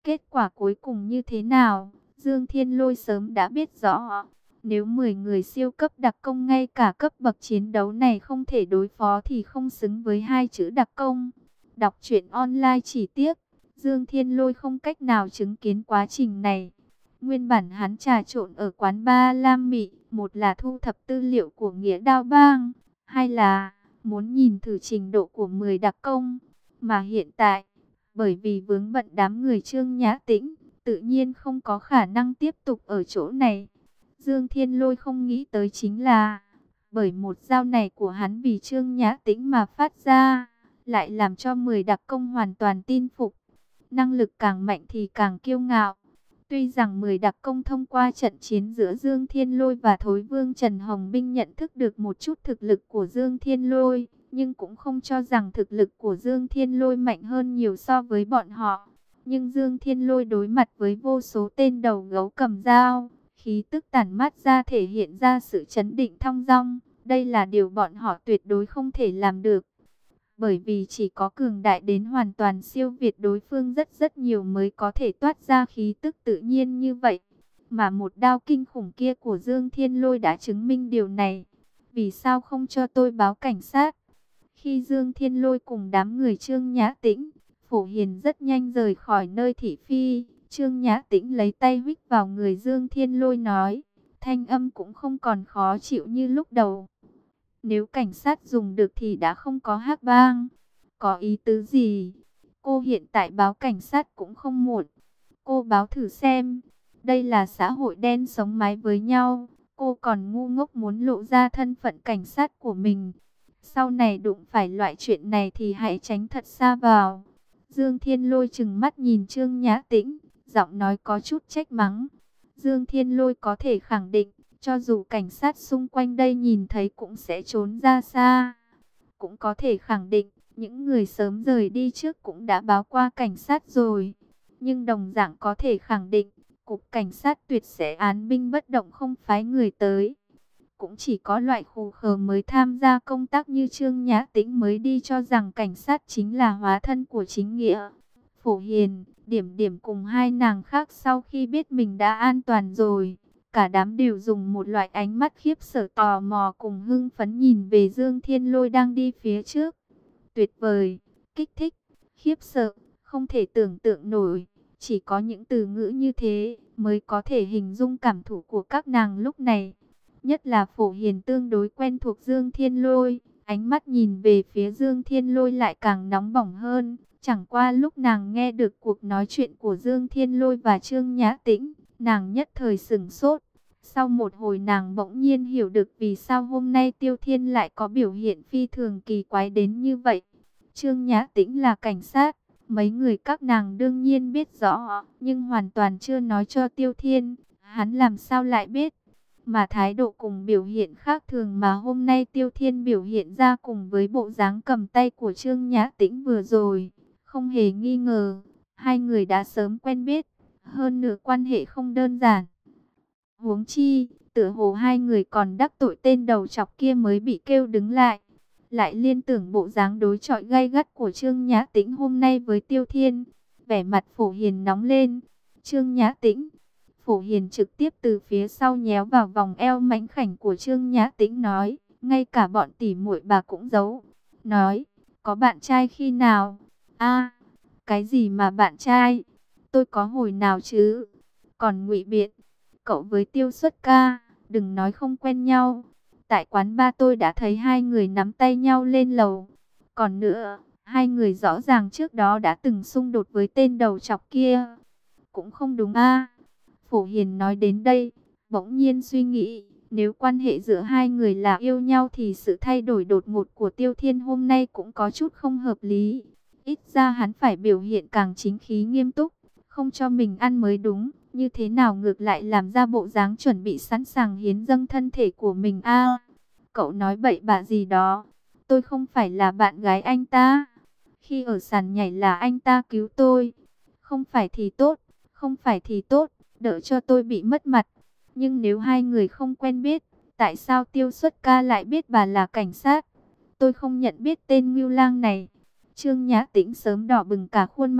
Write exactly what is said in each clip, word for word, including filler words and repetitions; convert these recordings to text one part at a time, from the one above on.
Kết quả cuối cùng như thế nào, Dương Thiên Lôi sớm đã biết rõ. Nếu mười người siêu cấp đặc công ngay cả cấp bậc chiến đấu này không thể đối phó thì không xứng với hai chữ đặc công. Đọc truyện online chỉ tiếc, Dương Thiên Lôi không cách nào chứng kiến quá trình này. Nguyên bản hắn trà trộn ở quán bar Lam Mị, một là thu thập tư liệu của Nghĩa Đao Bang, hai là muốn nhìn thử trình độ của mười đặc công. Mà hiện tại, bởi vì vướng bận đám người Trương Nhã Tĩnh, tự nhiên không có khả năng tiếp tục ở chỗ này. Dương Thiên Lôi không nghĩ tới chính là, bởi một dao này của hắn vì Trương Nhã Tĩnh mà phát ra, lại làm cho mười đặc công hoàn toàn tin phục. Năng lực càng mạnh thì càng kiêu ngạo. Tuy rằng mười đặc công thông qua trận chiến giữa Dương Thiên Lôi và Thối Vương Trần Hồng Binh nhận thức được một chút thực lực của Dương Thiên Lôi, nhưng cũng không cho rằng thực lực của Dương Thiên Lôi mạnh hơn nhiều so với bọn họ. Nhưng Dương Thiên Lôi đối mặt với vô số tên đầu gấu cầm dao, khí tức tản mát ra thể hiện ra sự chấn định thong dong. Đây là điều bọn họ tuyệt đối không thể làm được. Bởi vì chỉ có cường đại đến hoàn toàn siêu việt đối phương rất rất nhiều mới có thể toát ra khí tức tự nhiên như vậy. Mà một đao kinh khủng kia của Dương Thiên Lôi đã chứng minh điều này. Vì sao không cho tôi báo cảnh sát? Khi Dương Thiên Lôi cùng đám người Trương Nhã Tĩnh, Phổ Hiền rất nhanh rời khỏi nơi thị phi. Trương Nhã Tĩnh lấy tay huých vào người Dương Thiên Lôi nói, thanh âm cũng không còn khó chịu như lúc đầu. Nếu cảnh sát dùng được thì đã không có hắc bang. Có ý tứ gì? Cô hiện tại báo cảnh sát cũng không muộn. Cô báo thử xem. Đây là xã hội đen sống mái với nhau. Cô còn ngu ngốc muốn lộ ra thân phận cảnh sát của mình. Sau này đụng phải loại chuyện này thì hãy tránh thật xa vào. Dương Thiên Lôi trừng mắt nhìn Trương Nhã Tĩnh, giọng nói có chút trách mắng. Dương Thiên Lôi có thể khẳng định, cho dù cảnh sát xung quanh đây nhìn thấy cũng sẽ trốn ra xa. Cũng có thể khẳng định, những người sớm rời đi trước cũng đã báo qua cảnh sát rồi. Nhưng đồng dạng có thể khẳng định, cục cảnh sát tuyệt sẽ án binh bất động không phái người tới. Cũng chỉ có loại khù khờ mới tham gia công tác như Trương Nhã Tĩnh mới đi cho rằng cảnh sát chính là hóa thân của chính nghĩa. Phổ Hiền, Điểm Điểm cùng hai nàng khác sau khi biết mình đã an toàn rồi, cả đám đều dùng một loại ánh mắt khiếp sợ tò mò cùng hưng phấn nhìn về Dương Thiên Lôi đang đi phía trước. Tuyệt vời, kích thích, khiếp sợ, không thể tưởng tượng nổi. Chỉ có những từ ngữ như thế mới có thể hình dung cảm thụ của các nàng lúc này. Nhất là Phổ Hiền tương đối quen thuộc Dương Thiên Lôi, ánh mắt nhìn về phía Dương Thiên Lôi lại càng nóng bỏng hơn. Chẳng qua lúc nàng nghe được cuộc nói chuyện của Dương Thiên Lôi và Trương Nhã Tĩnh, nàng nhất thời sửng sốt. Sau một hồi nàng bỗng nhiên hiểu được vì sao hôm nay Tiêu Thiên lại có biểu hiện phi thường kỳ quái đến như vậy. Trương Nhã Tĩnh là cảnh sát, mấy người các nàng đương nhiên biết rõ, nhưng hoàn toàn chưa nói cho Tiêu Thiên, hắn làm sao lại biết. Mà thái độ cùng biểu hiện khác thường mà hôm nay Tiêu Thiên biểu hiện ra cùng với bộ dáng cầm tay của Trương Nhã Tĩnh vừa rồi, không hề nghi ngờ, hai người đã sớm quen biết, hơn nữa quan hệ không đơn giản. Huống chi, tựa hồ hai người còn đắc tội tên đầu chọc kia mới bị kêu đứng lại. Lại liên tưởng bộ dáng đối chọi gay gắt của Trương Nhã Tĩnh hôm nay với Tiêu Thiên, vẻ mặt Phổ Hiền nóng lên. Trương Nhã Tĩnh, Phổ Hiền trực tiếp từ phía sau nhéo vào vòng eo mảnh khảnh của Trương Nhã Tĩnh nói, ngay cả bọn tỉ muội bà cũng giấu. Nói, có bạn trai khi nào? A, cái gì mà bạn trai? Tôi có hồi nào chứ? Còn ngụy biện, cậu với Tiêu Xuất ca, đừng nói không quen nhau. Tại quán ba tôi đã thấy hai người nắm tay nhau lên lầu. Còn nữa, hai người rõ ràng trước đó đã từng xung đột với tên đầu chọc kia. Cũng không đúng a. Phổ Hiền nói đến đây, bỗng nhiên suy nghĩ, nếu quan hệ giữa hai người là yêu nhau thì sự thay đổi đột ngột của Tiêu Thiên hôm nay cũng có chút không hợp lý. Ít ra hắn phải biểu hiện càng chính khí nghiêm túc, không cho mình ăn mới đúng. Như thế nào ngược lại làm ra bộ dáng chuẩn bị sẵn sàng hiến dâng thân thể của mình a? Cậu nói bậy bạ gì đó? Tôi không phải là bạn gái anh ta. Khi ở sàn nhảy là anh ta cứu tôi. Không phải thì tốt, không phải thì tốt, đỡ cho tôi bị mất mặt. Nhưng nếu hai người không quen biết, tại sao Tiêu Xuất ca lại biết bà là cảnh sát? Tôi không nhận biết tên Ngưu Lang này. Trương Nhã Tĩnh sớm đỏ bừng cả khuôn mặt,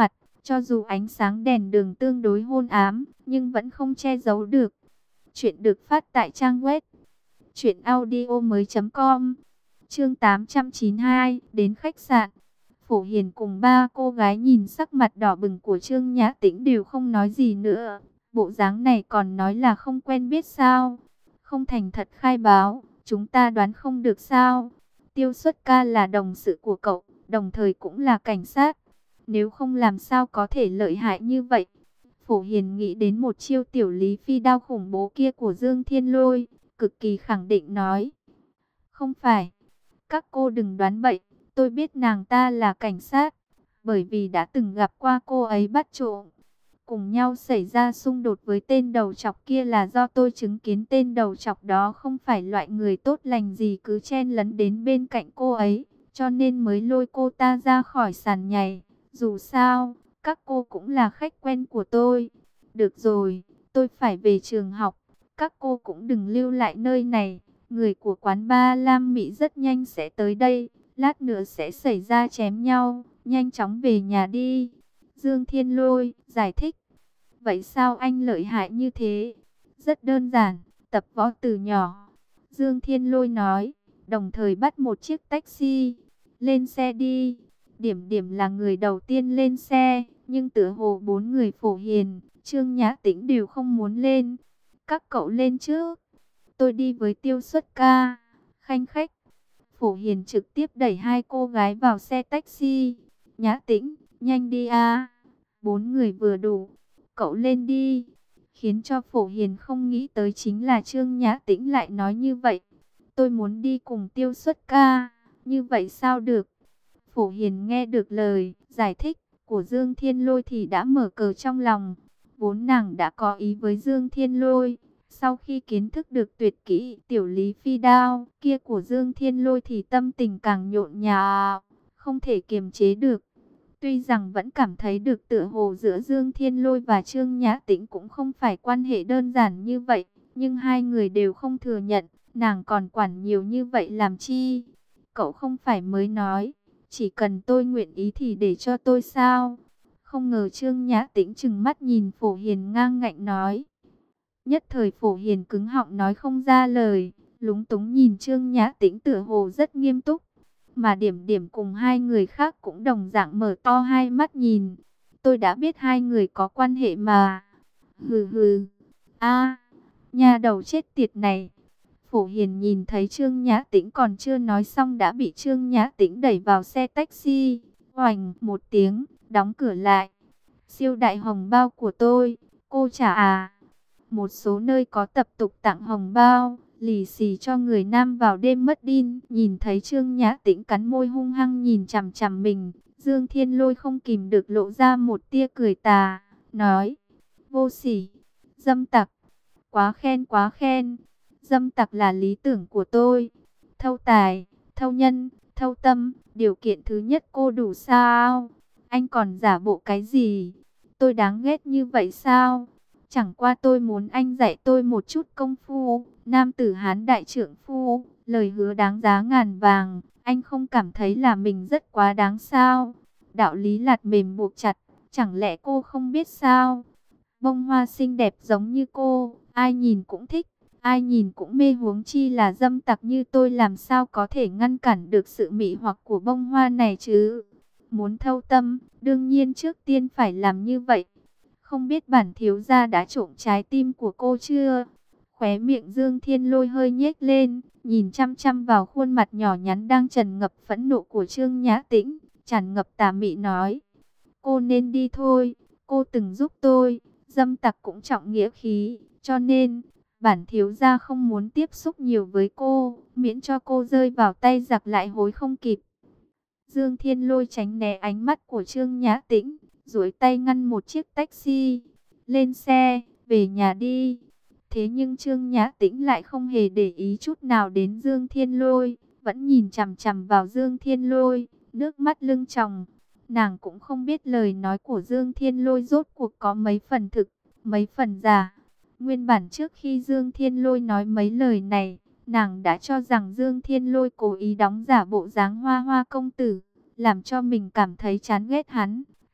Cho dù ánh sáng đèn đường tương đối hôn ám, nhưng vẫn không che giấu được. Chuyện được phát tại trang web truyện audio mới chấm com. Chương tám trăm chín mươi hai, đến khách sạn. Phổ Hiền cùng ba cô gái nhìn sắc mặt đỏ bừng của Trương Nhã Tĩnh đều không nói gì nữa. Bộ dáng này còn nói là không quen biết sao? Không thành thật khai báo, chúng ta đoán không được sao? Tiêu Xuất Ca là đồng sự của cậu, đồng thời cũng là cảnh sát. Nếu không làm sao có thể lợi hại như vậy? Phổ Hiền nghĩ đến một chiêu tiểu lý phi đao khủng bố kia của Dương Thiên Lôi, cực kỳ khẳng định nói. Không phải, các cô đừng đoán bậy, tôi biết nàng ta là cảnh sát, bởi vì đã từng gặp qua cô ấy bắt trộm. Cùng nhau xảy ra xung đột với tên đầu trọc kia là do tôi chứng kiến tên đầu trọc đó không phải loại người tốt lành gì cứ chen lấn đến bên cạnh cô ấy, cho nên mới lôi cô ta ra khỏi sàn nhảy. Dù sao, các cô cũng là khách quen của tôi. Được rồi, tôi phải về trường học, các cô cũng đừng lưu lại nơi này. Người của quán ba Lam Mỹ rất nhanh sẽ tới đây, lát nữa sẽ xảy ra chém nhau, nhanh chóng về nhà đi. Dương Thiên Lôi giải thích. Vậy sao anh lợi hại như thế? Rất đơn giản, tập võ từ nhỏ. Dương Thiên Lôi nói, đồng thời bắt một chiếc taxi. Lên xe đi. Điểm điểm là người đầu tiên lên xe, nhưng tựa hồ bốn người Phổ Hiền, Trương Nhã Tĩnh đều không muốn lên. Các cậu lên trước. Tôi đi với Tiêu Xuất Ca. Khanh khách. Phổ Hiền trực tiếp đẩy hai cô gái vào xe taxi. Nhã Tĩnh, nhanh đi a. Bốn người vừa đủ. Cậu lên đi. Khiến cho Phổ Hiền không nghĩ tới chính là Trương Nhã Tĩnh lại nói như vậy. Tôi muốn đi cùng Tiêu Xuất Ca. Như vậy sao được? Phổ Hiền nghe được lời giải thích của Dương Thiên Lôi thì đã mở cờ trong lòng. Vốn nàng đã có ý với Dương Thiên Lôi. Sau khi kiến thức được tuyệt kỹ tiểu lý phi đao kia của Dương Thiên Lôi thì tâm tình càng nhộn nhạo, không thể kiềm chế được. Tuy rằng vẫn cảm thấy được tựa hồ giữa Dương Thiên Lôi và Trương Nhã Tĩnh cũng không phải quan hệ đơn giản như vậy, nhưng hai người đều không thừa nhận, nàng còn quản nhiều như vậy làm chi? Cậu không phải mới nói, chỉ cần tôi nguyện ý thì để cho tôi sao? Không ngờ Trương Nhã Tĩnh trừng mắt nhìn Phổ Hiền ngang ngạnh nói. Nhất thời Phổ Hiền cứng họng nói không ra lời, lúng túng nhìn Trương Nhã Tĩnh tựa hồ rất nghiêm túc. Mà Điểm Điểm cùng hai người khác cũng đồng dạng mở to hai mắt nhìn. Tôi đã biết hai người có quan hệ mà. Hừ hừ. A, nhà đầu chết tiệt này. Phổ Hiền nhìn thấy Trương Nhã Tĩnh còn chưa nói xong đã bị Trương Nhã Tĩnh đẩy vào xe taxi. Oành một tiếng, đóng cửa lại. Siêu đại hồng bao của tôi, cô trả à? Một số nơi có tập tục tặng hồng bao, lì xì cho người nam vào đêm mất đi. Nhìn thấy Trương Nhã Tĩnh cắn môi hung hăng nhìn chằm chằm mình, Dương Thiên Lôi không kìm được lộ ra một tia cười tà, nói: vô sỉ, dâm tặc, quá khen quá khen. Dâm tặc là lý tưởng của tôi. Thâu tài, thâu nhân, thâu tâm, điều kiện thứ nhất cô đủ sao? Anh còn giả bộ cái gì? Tôi đáng ghét như vậy sao? Chẳng qua tôi muốn anh dạy tôi một chút công phu, nam tử Hán đại trượng phu, lời hứa đáng giá ngàn vàng, anh không cảm thấy là mình rất quá đáng sao? Đạo lý lạt mềm buộc chặt, chẳng lẽ cô không biết sao? Bông hoa xinh đẹp giống như cô, ai nhìn cũng thích, ai nhìn cũng mê, huống chi là dâm tặc như tôi, làm sao có thể ngăn cản được sự mị hoặc của bông hoa này chứ? Muốn thâu tâm, đương nhiên trước tiên phải làm như vậy. Không biết bản thiếu gia đã trộm trái tim của cô chưa? Khóe miệng Dương Thiên Lôi hơi nhếch lên, nhìn chăm chăm vào khuôn mặt nhỏ nhắn đang tràn ngập phẫn nộ của Trương Nhã Tĩnh, tràn ngập tà mị nói: cô nên đi thôi, cô từng giúp tôi, dâm tặc cũng trọng nghĩa khí, cho nên bản thiếu gia không muốn tiếp xúc nhiều với cô, miễn cho cô rơi vào tay giặc lại hối không kịp. Dương Thiên Lôi tránh né ánh mắt của Trương Nhã Tĩnh, duỗi tay ngăn một chiếc taxi. Lên xe, về nhà đi. Thế nhưng Trương Nhã Tĩnh lại không hề để ý chút nào đến Dương Thiên Lôi, vẫn nhìn chằm chằm vào Dương Thiên Lôi, nước mắt lưng tròng. Nàng cũng không biết lời nói của Dương Thiên Lôi rốt cuộc có mấy phần thực, mấy phần giả. Nguyên bản trước khi Dương Thiên Lôi nói mấy lời này, nàng đã cho rằng Dương Thiên Lôi cố ý đóng giả bộ dáng hoa hoa công tử, làm cho mình cảm thấy chán ghét hắn.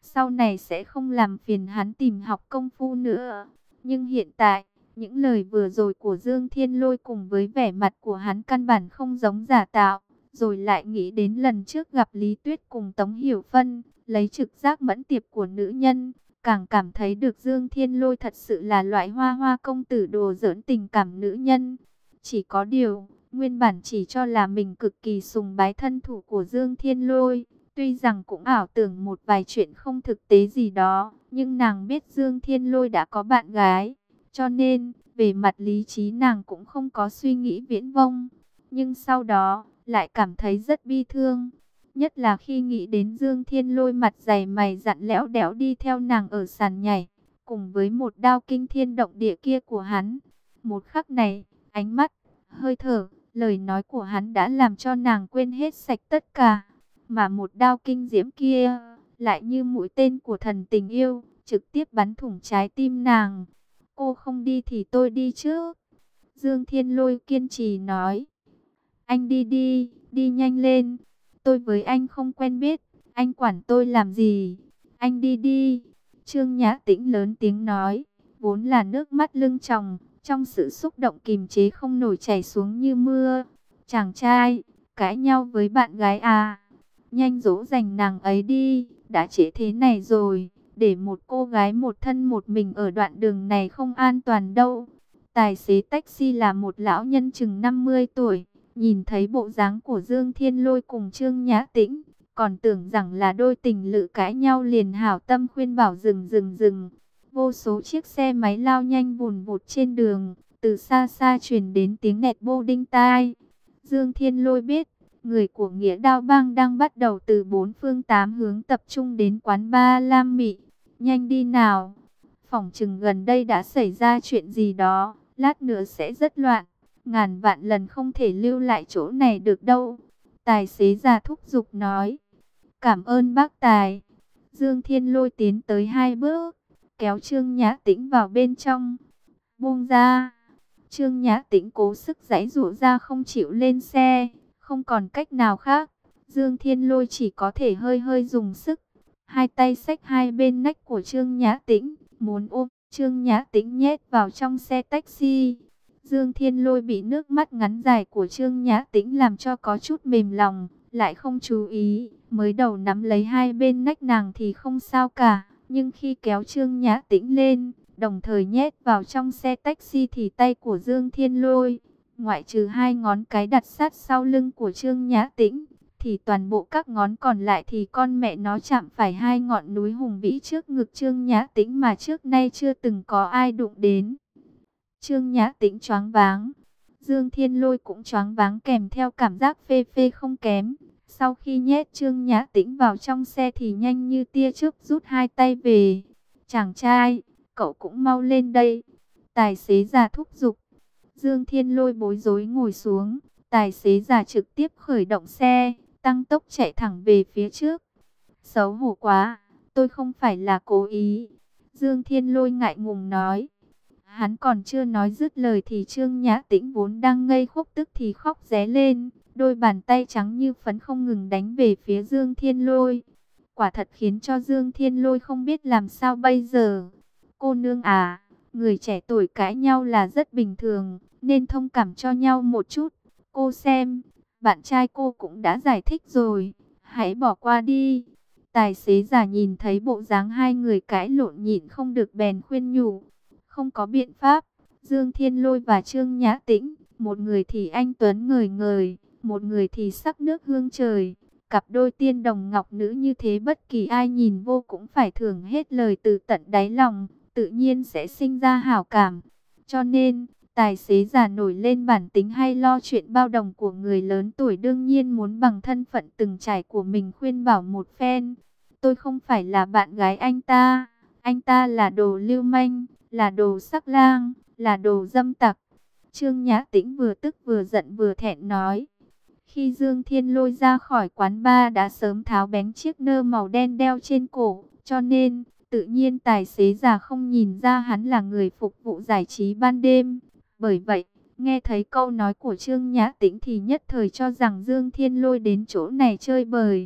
sau này sẽ không làm phiền hắn tìm học công phu nữa. Nhưng hiện tại, những lời vừa rồi của Dương Thiên Lôi cùng với vẻ mặt của hắn căn bản không giống giả tạo. Rồi lại nghĩ đến lần trước gặp Lý Tuyết cùng Tống Hiểu Phân, lấy trực giác mẫn tiệp của nữ nhân, càng cảm thấy được Dương Thiên Lôi thật sự là loại hoa hoa công tử đồ giỡn tình cảm nữ nhân. Chỉ có điều, nguyên bản chỉ cho là mình cực kỳ sùng bái thân thủ của Dương Thiên Lôi, tuy rằng cũng ảo tưởng một vài chuyện không thực tế gì đó, nhưng nàng biết Dương Thiên Lôi đã có bạn gái, cho nên, về mặt lý trí nàng cũng không có suy nghĩ viễn vông. Nhưng sau đó, lại cảm thấy rất bi thương. Nhất là khi nghĩ đến Dương Thiên Lôi mặt dày mày dặn lẽo đẽo đi theo nàng ở sàn nhảy, cùng với một đao kinh thiên động địa kia của hắn. Một khắc này, ánh mắt, hơi thở, lời nói của hắn đã làm cho nàng quên hết sạch tất cả. Mà một đao kinh diễm kia, lại như mũi tên của thần tình yêu, trực tiếp bắn thủng trái tim nàng. Cô không đi thì tôi đi trước. Dương Thiên Lôi kiên trì nói. Anh đi đi, đi nhanh lên. Tôi với anh không quen biết, anh quản tôi làm gì? Anh đi đi. Trương Nhã Tĩnh lớn tiếng nói, vốn là nước mắt lưng tròng, trong sự xúc động kìm chế không nổi chảy xuống như mưa. Chàng trai, cãi nhau với bạn gái à? Nhanh dỗ dành nàng ấy đi, đã trễ thế này rồi, để một cô gái một thân một mình ở đoạn đường này không an toàn đâu. Tài xế taxi là một lão nhân chừng năm mươi tuổi. Nhìn thấy bộ dáng của Dương Thiên Lôi cùng Trương Nhã Tĩnh, còn tưởng rằng là đôi tình lự cãi nhau, liền hảo tâm khuyên bảo dừng dừng dừng. Vô số chiếc xe máy lao nhanh vùn vụt trên đường, từ xa xa truyền đến tiếng nẹt bô đinh tai. Dương Thiên Lôi biết, người của Nghĩa Đao Bang đang bắt đầu từ bốn phương tám hướng tập trung đến quán bar Lam Mị. Nhanh đi nào, phỏng chừng gần đây đã xảy ra chuyện gì đó, lát nữa sẽ rất loạn. Ngàn vạn lần không thể lưu lại chỗ này được đâu. Tài xế già thúc giục nói. Cảm ơn bác tài. Dương Thiên Lôi tiến tới hai bước, kéo Trương Nhã Tĩnh vào bên trong. Buông ra. Trương Nhã Tĩnh cố sức giãy giụa ra không chịu lên xe. Không còn cách nào khác, Dương Thiên Lôi chỉ có thể hơi hơi dùng sức. Hai tay xách hai bên nách của Trương Nhã Tĩnh, muốn ôm Trương Nhã Tĩnh nhét vào trong xe taxi. Dương Thiên Lôi bị nước mắt ngắn dài của Trương Nhã Tĩnh làm cho có chút mềm lòng, lại không chú ý, mới đầu nắm lấy hai bên nách nàng thì không sao cả, nhưng khi kéo Trương Nhã Tĩnh lên, đồng thời nhét vào trong xe taxi thì tay của Dương Thiên Lôi, ngoại trừ hai ngón cái đặt sát sau lưng của Trương Nhã Tĩnh, thì toàn bộ các ngón còn lại thì con mẹ nó chạm phải hai ngọn núi hùng vĩ trước ngực Trương Nhã Tĩnh mà trước nay chưa từng có ai đụng đến. Trương Nhã Tĩnh choáng váng, Dương Thiên Lôi cũng choáng váng kèm theo cảm giác phê phê không kém. Sau khi nhét Trương Nhã Tĩnh vào trong xe thì nhanh như tia chớp rút hai tay về. Chàng trai, cậu cũng mau lên đây. Tài xế già thúc giục. Dương Thiên Lôi bối rối ngồi xuống. Tài xế già trực tiếp khởi động xe, tăng tốc chạy thẳng về phía trước. Xấu hổ quá, tôi không phải là cố ý. Dương Thiên Lôi ngại ngùng nói. Hắn còn chưa nói dứt lời thì Trương Nhã Tĩnh vốn đang ngây khúc tức thì khóc ré lên. Đôi bàn tay trắng như phấn không ngừng đánh về phía Dương Thiên Lôi. Quả thật khiến cho Dương Thiên Lôi không biết làm sao bây giờ. Cô nương à, người trẻ tuổi cãi nhau là rất bình thường, nên thông cảm cho nhau một chút. Cô xem, bạn trai cô cũng đã giải thích rồi, hãy bỏ qua đi. Tài xế già nhìn thấy bộ dáng hai người cãi lộn nhịn không được bèn khuyên nhủ. Không có biện pháp, Dương Thiên Lôi và Trương Nhã Tĩnh, một người thì anh tuấn ngời ngời, một người thì sắc nước hương trời. Cặp đôi tiên đồng ngọc nữ như thế bất kỳ ai nhìn vô cũng phải thưởng hết lời từ tận đáy lòng, tự nhiên sẽ sinh ra hảo cảm. Cho nên, tài xế già nổi lên bản tính hay lo chuyện bao đồng của người lớn tuổi, đương nhiên muốn bằng thân phận từng trải của mình khuyên bảo một phen. Tôi không phải là bạn gái anh ta, anh ta là đồ lưu manh, là đồ sắc lang, là đồ dâm tặc. Trương Nhã Tĩnh vừa tức vừa giận vừa thẹn nói. Khi Dương Thiên Lôi ra khỏi quán bar đã sớm tháo bén chiếc nơ màu đen đeo trên cổ, cho nên tự nhiên tài xế già không nhìn ra hắn là người phục vụ giải trí ban đêm. Bởi vậy, nghe thấy câu nói của Trương Nhã Tĩnh thì nhất thời cho rằng Dương Thiên Lôi đến chỗ này chơi bời.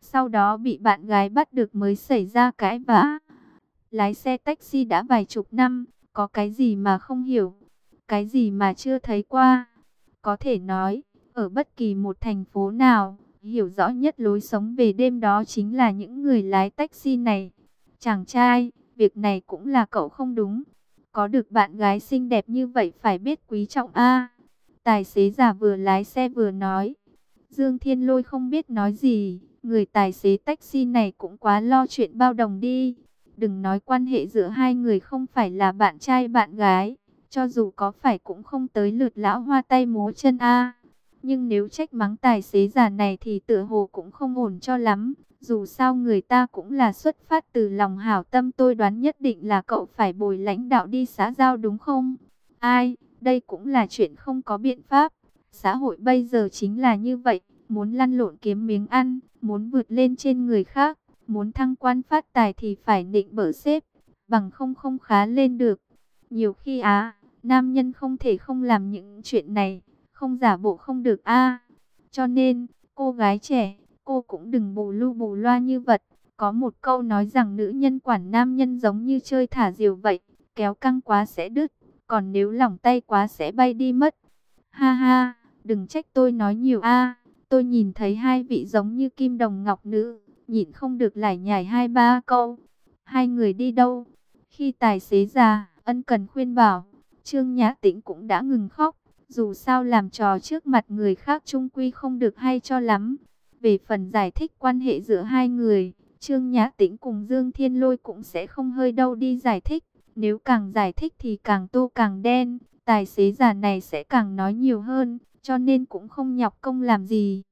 sau đó bị bạn gái bắt được mới xảy ra cãi vã. Lái xe taxi đã vài chục năm, có cái gì mà không hiểu, cái gì mà chưa thấy qua. Có thể nói, ở bất kỳ một thành phố nào, hiểu rõ nhất lối sống về đêm đó chính là những người lái taxi này. Chàng trai, việc này cũng là cậu không đúng. Có được bạn gái xinh đẹp như vậy phải biết quý trọng a. Tài xế già vừa lái xe vừa nói. Dương Thiên Lôi không biết nói gì. Người tài xế taxi này cũng quá lo chuyện bao đồng đi. Đừng nói quan hệ giữa hai người không phải là bạn trai bạn gái. Cho dù có phải cũng không tới lượt lão hoa tay múa chân a. Nhưng nếu trách mắng tài xế già này thì tựa hồ cũng không ổn cho lắm. Dù sao người ta cũng là xuất phát từ lòng hảo tâm, tôi đoán nhất định là cậu phải bồi lãnh đạo đi xã giao đúng không? Ai, đây cũng là chuyện không có biện pháp. Xã hội bây giờ chính là như vậy, muốn lăn lộn kiếm miếng ăn, muốn vượt lên trên người khác, muốn thăng quan phát tài thì phải nịnh bợ sếp, bằng không không khá lên được. Nhiều khi á, nam nhân không thể không làm những chuyện này, không giả bộ không được a. Cho nên, cô gái trẻ, cô cũng đừng bù lu bù loa như vật. Có một câu nói rằng nữ nhân quản nam nhân giống như chơi thả diều vậy, kéo căng quá sẽ đứt, còn nếu lỏng tay quá sẽ bay đi mất. Ha ha, đừng trách tôi nói nhiều a. Tôi nhìn thấy hai vị giống như kim đồng ngọc nữ, nhịn không được lải nhải hai ba câu. Hai người đi đâu? Khi tài xế già ân cần khuyên bảo, Trương Nhã Tĩnh cũng đã ngừng khóc. Dù sao làm trò trước mặt người khác chung quy không được hay cho lắm. Về phần giải thích quan hệ giữa hai người, Trương Nhã Tĩnh cùng Dương Thiên Lôi cũng sẽ không hơi đâu đi giải thích. Nếu càng giải thích thì càng tô càng đen, tài xế già này sẽ càng nói nhiều hơn, cho nên cũng không nhọc công làm gì.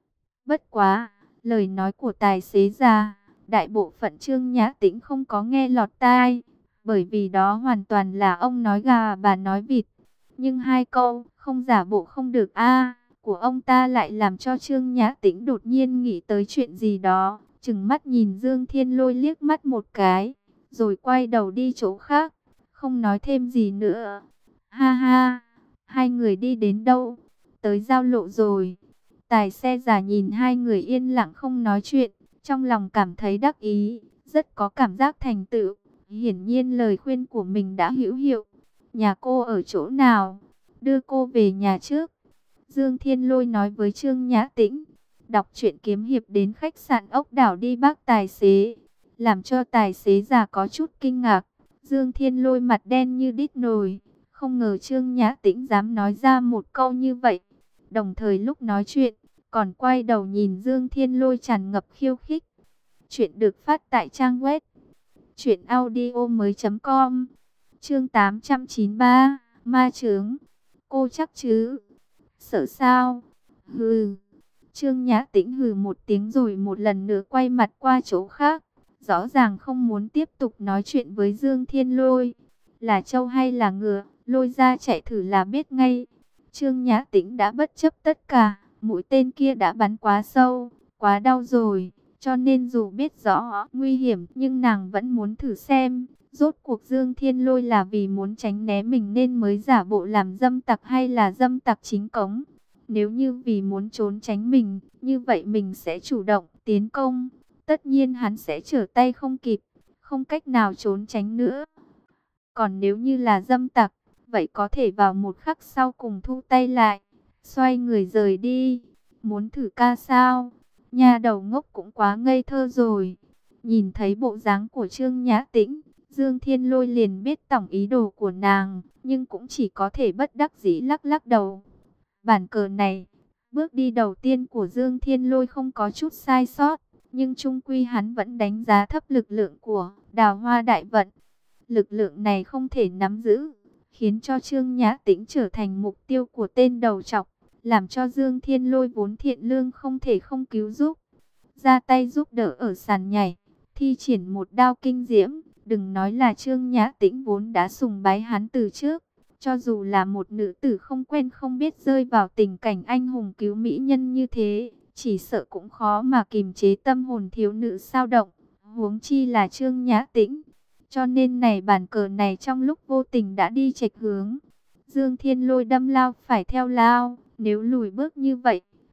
Bất quá, lời nói của tài xế già, đại bộ phận Trương Nhã Tĩnh không có nghe lọt tai, bởi vì đó hoàn toàn là ông nói gà bà nói vịt. Nhưng hai câu, không giả bộ không được a của ông ta lại làm cho Trương Nhã Tĩnh đột nhiên nghĩ tới chuyện gì đó, chừng mắt nhìn Dương Thiên Lôi liếc mắt một cái, rồi quay đầu đi chỗ khác, không nói thêm gì nữa. Ha ha, hai người đi đến đâu? Tới giao lộ rồi. Tài xe già nhìn hai người yên lặng không nói chuyện, trong lòng cảm thấy đắc ý, rất có cảm giác thành tựu. Hiển nhiên lời khuyên của mình đã hữu hiệu. Nhà cô ở chỗ nào? Đưa cô về nhà trước. Dương Thiên Lôi nói với Trương Nhã Tĩnh. Đọc truyện kiếm hiệp đến khách sạn ốc đảo đi bác tài xế, làm cho tài xế già có chút kinh ngạc. Dương Thiên Lôi mặt đen như đít nồi, không ngờ Trương Nhã Tĩnh dám nói ra một câu như vậy. Đồng thời lúc nói chuyện, còn quay đầu nhìn Dương Thiên Lôi tràn ngập khiêu khích. Chuyện được phát tại trang web truyện audio mới chấm com. Chương tám trăm chín mươi ba, ma chướng. Cô chắc chứ? Sợ sao? Hừ. Trương Nhã Tĩnh hừ một tiếng rồi một lần nữa quay mặt qua chỗ khác, rõ ràng không muốn tiếp tục nói chuyện với Dương Thiên Lôi. Là trâu hay là ngựa, lôi ra chạy thử là biết ngay. Trương Nhã Tĩnh đã bất chấp tất cả, mũi tên kia đã bắn quá sâu, quá đau rồi, cho nên dù biết rõ nguy hiểm nhưng nàng vẫn muốn thử xem. Rốt cuộc Dương Thiên Lôi là vì muốn tránh né mình nên mới giả bộ làm dâm tặc hay là dâm tặc chính cống? Nếu như vì muốn trốn tránh mình, như vậy mình sẽ chủ động tiến công. Tất nhiên hắn sẽ trở tay không kịp, không cách nào trốn tránh nữa. Còn nếu như là dâm tặc, vậy có thể vào một khắc sau cùng thu tay lại, xoay người rời đi. Muốn thử ca sao? Nhà đầu ngốc cũng quá ngây thơ rồi. Nhìn thấy bộ dáng của Trương Nhã Tĩnh, Dương Thiên Lôi liền biết tổng ý đồ của nàng, nhưng cũng chỉ có thể bất đắc dĩ lắc lắc đầu. Bản cờ này, bước đi đầu tiên của Dương Thiên Lôi không có chút sai sót, nhưng chung quy hắn vẫn đánh giá thấp lực lượng của Đào Hoa Đại Vận. Lực lượng này không thể nắm giữ, khiến cho Trương Nhã Tĩnh trở thành mục tiêu của tên đầu trọc, làm cho Dương Thiên Lôi vốn thiện lương không thể không cứu giúp. Ra tay giúp đỡ ở sàn nhảy, thi triển một đao kinh diễm, đừng nói là Trương Nhã Tĩnh vốn đã sùng bái hắn từ trước. Cho dù là một nữ tử không quen không biết rơi vào tình cảnh anh hùng cứu mỹ nhân như thế, chỉ sợ cũng khó mà kìm chế tâm hồn thiếu nữ sao động, huống chi là Trương Nhã Tĩnh. Cho nên này bàn cờ này trong lúc vô tình đã đi chệch hướng. Dương Thiên Lôi đâm lao phải theo lao, nếu lùi bước như vậy,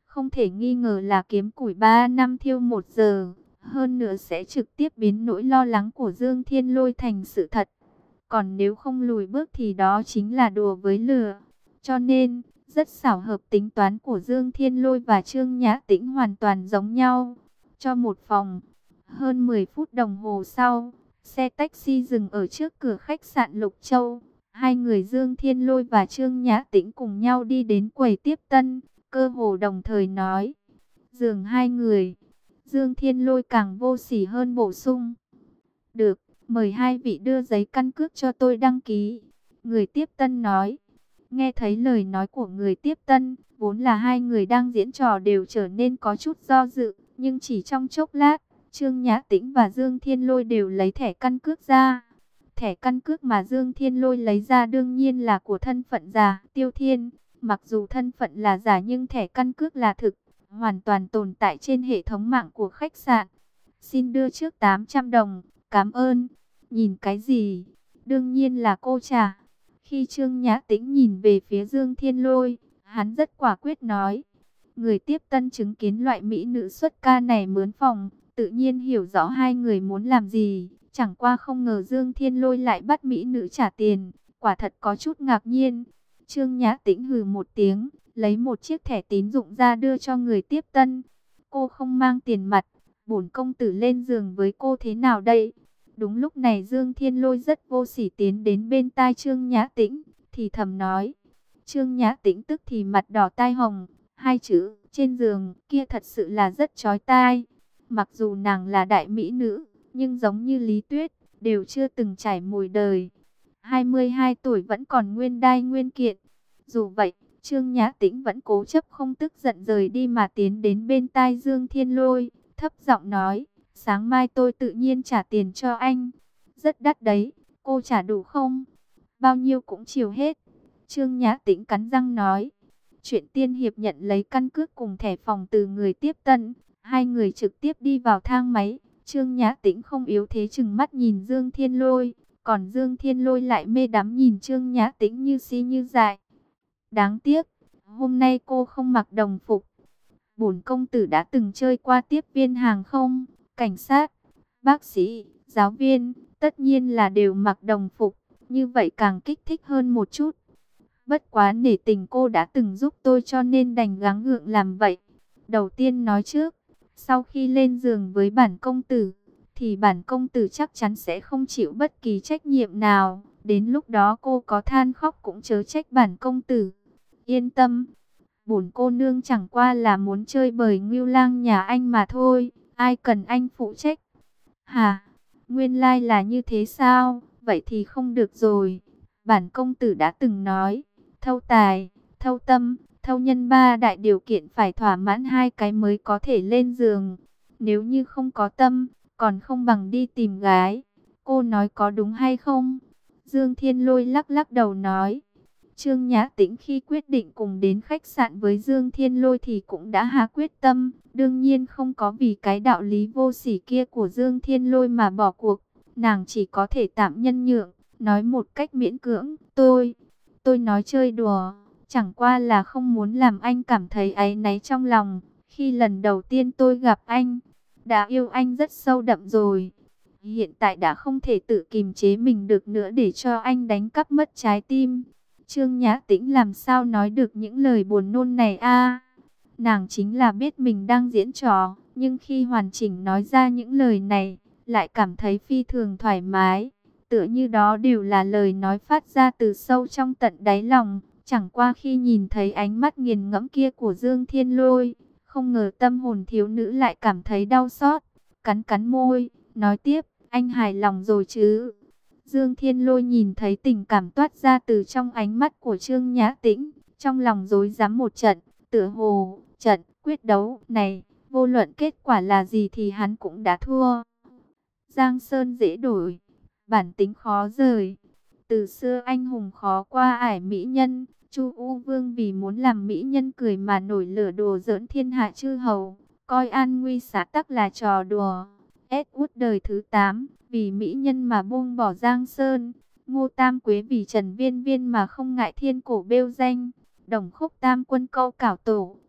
không thể nghi ngờ là kiếm củi ba năm thiêu một giờ. Hơn nữa sẽ trực tiếp biến nỗi lo lắng của Dương Thiên Lôi thành sự thật. Còn nếu không lùi bước thì đó chính là đùa với lửa. Cho nên, rất xảo hợp tính toán của Dương Thiên Lôi và Trương Nhã Tĩnh hoàn toàn giống nhau. Cho một phòng, hơn mười phút đồng hồ sau, xe taxi dừng ở trước cửa khách sạn Lục Châu. Hai người Dương Thiên Lôi và Trương Nhã Tĩnh cùng nhau đi đến quầy tiếp tân, cơ hồ đồng thời nói. Giường hai người, Dương Thiên Lôi càng vô sỉ hơn bổ sung. Được, mời hai vị đưa giấy căn cước cho tôi đăng ký. Người tiếp tân nói. Nghe thấy lời nói của người tiếp tân, vốn là hai người đang diễn trò đều trở nên có chút do dự. Nhưng chỉ trong chốc lát, Trương Nhã Tĩnh và Dương Thiên Lôi đều lấy thẻ căn cước ra. Thẻ căn cước mà Dương Thiên Lôi lấy ra đương nhiên là của thân phận giả, Tiêu Thiên. Mặc dù thân phận là giả nhưng thẻ căn cước là thực, hoàn toàn tồn tại trên hệ thống mạng của khách sạn. Xin đưa trước tám trăm đồng, cảm ơn. Nhìn cái gì? Đương nhiên là cô trả. Khi Trương Nhã Tĩnh nhìn về phía Dương Thiên Lôi, hắn rất quả quyết nói. Người tiếp tân chứng kiến loại mỹ nữ xuất ca này mướn phòng, tự nhiên hiểu rõ hai người muốn làm gì. Chẳng qua không ngờ Dương Thiên Lôi lại bắt mỹ nữ trả tiền, quả thật có chút ngạc nhiên. Trương Nhã Tĩnh hừ một tiếng, lấy một chiếc thẻ tín dụng ra đưa cho người tiếp tân. Cô không mang tiền mặt, bổn công tử lên giường với cô thế nào đây? Đúng lúc này Dương Thiên Lôi rất vô sỉ tiến đến bên tai Trương Nhã Tĩnh, thì thầm nói. Trương Nhã Tĩnh tức thì mặt đỏ tai hồng, hai chữ trên giường kia thật sự là rất chói tai. Mặc dù nàng là đại mỹ nữ, nhưng giống như Lý Tuyết, đều chưa từng trải mùi đời. hai mươi hai tuổi vẫn còn nguyên đai nguyên kiện. Dù vậy, Trương Nhã Tĩnh vẫn cố chấp không tức giận rời đi mà tiến đến bên tai Dương Thiên Lôi, thấp giọng nói, sáng mai tôi tự nhiên trả tiền cho anh. Rất đắt đấy, cô trả đủ không? Bao nhiêu cũng chiều hết. Trương Nhã Tĩnh cắn răng nói. Chuyện Tiên Hiệp nhận lấy căn cước cùng thẻ phòng từ người tiếp tân. Hai người trực tiếp đi vào thang máy. Trương Nhã Tĩnh không yếu thế chừng mắt nhìn Dương Thiên Lôi. Còn Dương Thiên Lôi lại mê đắm nhìn Trương Nhã Tĩnh như si như dại. Đáng tiếc, hôm nay cô không mặc đồng phục. Bổn công tử đã từng chơi qua tiếp viên hàng không, cảnh sát, bác sĩ, giáo viên, tất nhiên là đều mặc đồng phục, như vậy càng kích thích hơn một chút. Bất quá nể tình cô đã từng giúp tôi cho nên đành gắng gượng làm vậy. Đầu tiên nói trước, sau khi lên giường với bản công tử, thì bản công tử chắc chắn sẽ không chịu bất kỳ trách nhiệm nào. Đến lúc đó cô có than khóc cũng chớ trách bản công tử. Yên tâm, bổn cô nương chẳng qua là muốn chơi bời ngưu lang nhà anh mà thôi, ai cần anh phụ trách. Hả, nguyên lai là như thế sao, vậy thì không được rồi. Bản công tử đã từng nói, thâu tài, thâu tâm, thâu nhân ba đại điều kiện phải thỏa mãn hai cái mới có thể lên giường. Nếu như không có tâm, còn không bằng đi tìm gái. Cô nói có đúng hay không? Dương Thiên Lôi lắc lắc đầu nói. Trương Nhã Tĩnh khi quyết định cùng đến khách sạn với Dương Thiên Lôi thì cũng đã hạ quyết tâm. Đương nhiên không có vì cái đạo lý vô sỉ kia của Dương Thiên Lôi mà bỏ cuộc. Nàng chỉ có thể tạm nhân nhượng, nói một cách miễn cưỡng. Tôi, tôi nói chơi đùa, chẳng qua là không muốn làm anh cảm thấy áy náy trong lòng. Khi lần đầu tiên tôi gặp anh, đã yêu anh rất sâu đậm rồi. Hiện tại đã không thể tự kìm chế mình được nữa để cho anh đánh cắp mất trái tim. Trương Nhã Tĩnh làm sao nói được những lời buồn nôn này a? Nàng chính là biết mình đang diễn trò, nhưng khi hoàn chỉnh nói ra những lời này, lại cảm thấy phi thường thoải mái. Tựa như đó đều là lời nói phát ra từ sâu trong tận đáy lòng. Chẳng qua khi nhìn thấy ánh mắt nghiền ngẫm kia của Dương Thiên Lôi, không ngờ tâm hồn thiếu nữ lại cảm thấy đau xót. Cắn cắn môi, nói tiếp, anh hài lòng rồi chứ? Dương Thiên Lôi nhìn thấy tình cảm toát ra từ trong ánh mắt của Trương Nhã Tĩnh, trong lòng rối rắm một trận, tựa hồ, trận quyết đấu này, vô luận kết quả là gì thì hắn cũng đã thua. Giang Sơn dễ đổi, bản tính khó rời. Từ xưa anh hùng khó qua ải mỹ nhân, Chu U Vương vì muốn làm mỹ nhân cười mà nổi lửa đùa giỡn thiên hạ chư hầu, coi an nguy xã tắc là trò đùa. Edward đời thứ tám, vì mỹ nhân mà buông bỏ Giang Sơn. Ngô Tam Quế vì Trần Viên Viên mà không ngại thiên cổ bêu danh. Đồng Khúc Tam Quân câu cảo tổ,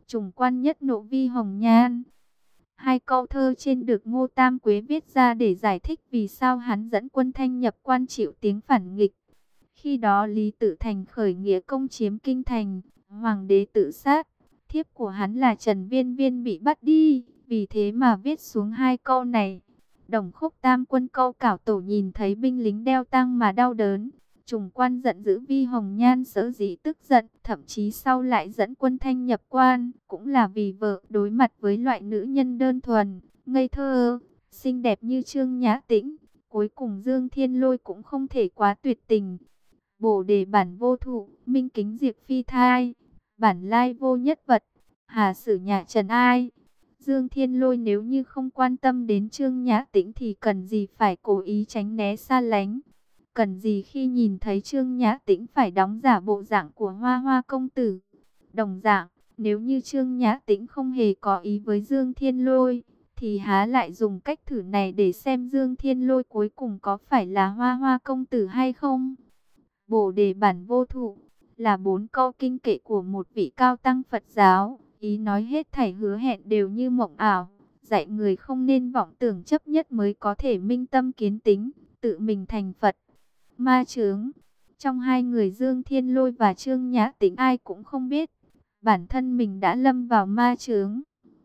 Trùng quan nhất nộ vi hồng nhan. Hai câu thơ trên được Ngô Tam Quế viết ra để giải thích vì sao hắn dẫn quân Thanh nhập quan chịu tiếng phản nghịch. Khi đó Lý Tự Thành khởi nghĩa công chiếm kinh thành, hoàng đế tự sát, thiếp của hắn là Trần Viên Viên bị bắt đi, vì thế mà viết xuống hai câu này. Đồng Khúc Tam Quân câu cảo tổ nhìn thấy binh lính đeo tang mà đau đớn. Trùng quan giận dữ vi hồng nhan sở dĩ tức giận, thậm chí sau lại dẫn quân Thanh nhập quan, cũng là vì vợ đối mặt với loại nữ nhân đơn thuần, ngây thơ, xinh đẹp như Trương Nhã Tĩnh. Cuối cùng Dương Thiên Lôi cũng không thể quá tuyệt tình. Bồ đề bản vô thụ, minh kính diệt phi thai, bản lai vô nhất vật, hà sử nhà trần ai. Dương Thiên Lôi nếu như không quan tâm đến Trương Nhã Tĩnh thì cần gì phải cố ý tránh né xa lánh. Cần gì khi nhìn thấy Trương Nhã Tĩnh phải đóng giả bộ dạng của Hoa Hoa công tử. Đồng dạng, nếu như Trương Nhã Tĩnh không hề có ý với Dương Thiên Lôi, thì há lại dùng cách thử này để xem Dương Thiên Lôi cuối cùng có phải là Hoa Hoa công tử hay không. Bồ đề bản vô thụ là bốn câu kinh kệ của một vị cao tăng Phật giáo, ý nói hết thảy hứa hẹn đều như mộng ảo, dạy người không nên vọng tưởng chấp nhất mới có thể minh tâm kiến tính, tự mình thành Phật. Ma chướng, trong hai người Dương Thiên Lôi và Trương Nhã Tĩnh ai cũng không biết, bản thân mình đã lâm vào ma chướng.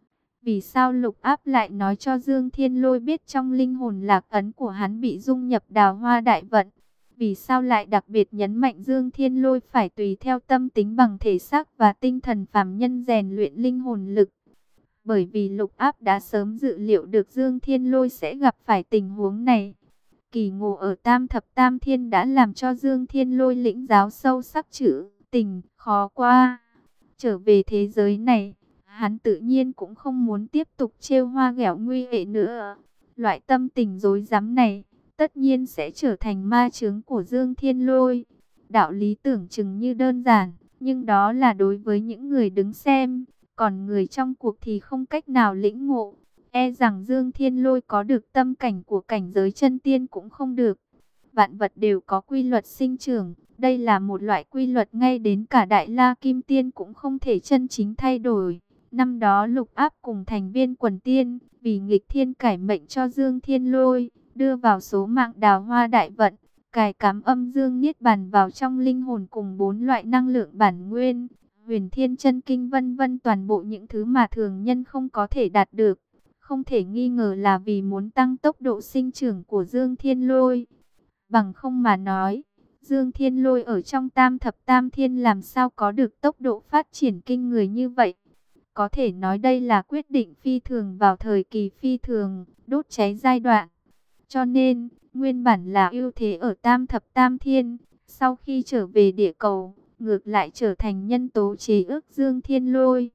Vì sao Lục Áp lại nói cho Dương Thiên Lôi biết trong linh hồn lạc ấn của hắn bị dung nhập đào hoa đại vận? Vì sao lại đặc biệt nhấn mạnh Dương Thiên Lôi phải tùy theo tâm tính bằng thể xác và tinh thần phàm nhân rèn luyện linh hồn lực? Bởi vì Lục Áp đã sớm dự liệu được Dương Thiên Lôi sẽ gặp phải tình huống này. Kỳ ngộ ở Tam Thập Tam Thiên đã làm cho Dương Thiên Lôi lĩnh giáo sâu sắc chữ tình khó qua. Trở về thế giới này, hắn tự nhiên cũng không muốn tiếp tục trêu hoa ghẹo nguy hệ nữa. Loại tâm tình rối rắm này tất nhiên sẽ trở thành ma chướng của Dương Thiên Lôi. Đạo lý tưởng chừng như đơn giản, nhưng đó là đối với những người đứng xem, còn người trong cuộc thì không cách nào lĩnh ngộ. E rằng Dương Thiên Lôi có được tâm cảnh của cảnh giới chân tiên cũng không được. Vạn vật đều có quy luật sinh trưởng, đây là một loại quy luật ngay đến cả Đại La Kim Tiên cũng không thể chân chính thay đổi. Năm đó Lục Áp cùng thành viên quần tiên, vì nghịch thiên cải mệnh cho Dương Thiên Lôi, đưa vào số mạng đào hoa đại vận, cài cắm âm dương niết bàn vào trong linh hồn cùng bốn loại năng lượng bản nguyên, huyền thiên chân kinh vân vân, toàn bộ những thứ mà thường nhân không có thể đạt được. Không thể nghi ngờ là vì muốn tăng tốc độ sinh trưởng của Dương Thiên Lôi. Bằng không mà nói, Dương Thiên Lôi ở trong Tam Thập Tam Thiên làm sao có được tốc độ phát triển kinh người như vậy? Có thể nói đây là quyết định phi thường vào thời kỳ phi thường, đốt cháy giai đoạn. Cho nên, nguyên bản là ưu thế ở Tam Thập Tam Thiên, sau khi trở về địa cầu, ngược lại trở thành nhân tố chế ước Dương Thiên Lôi.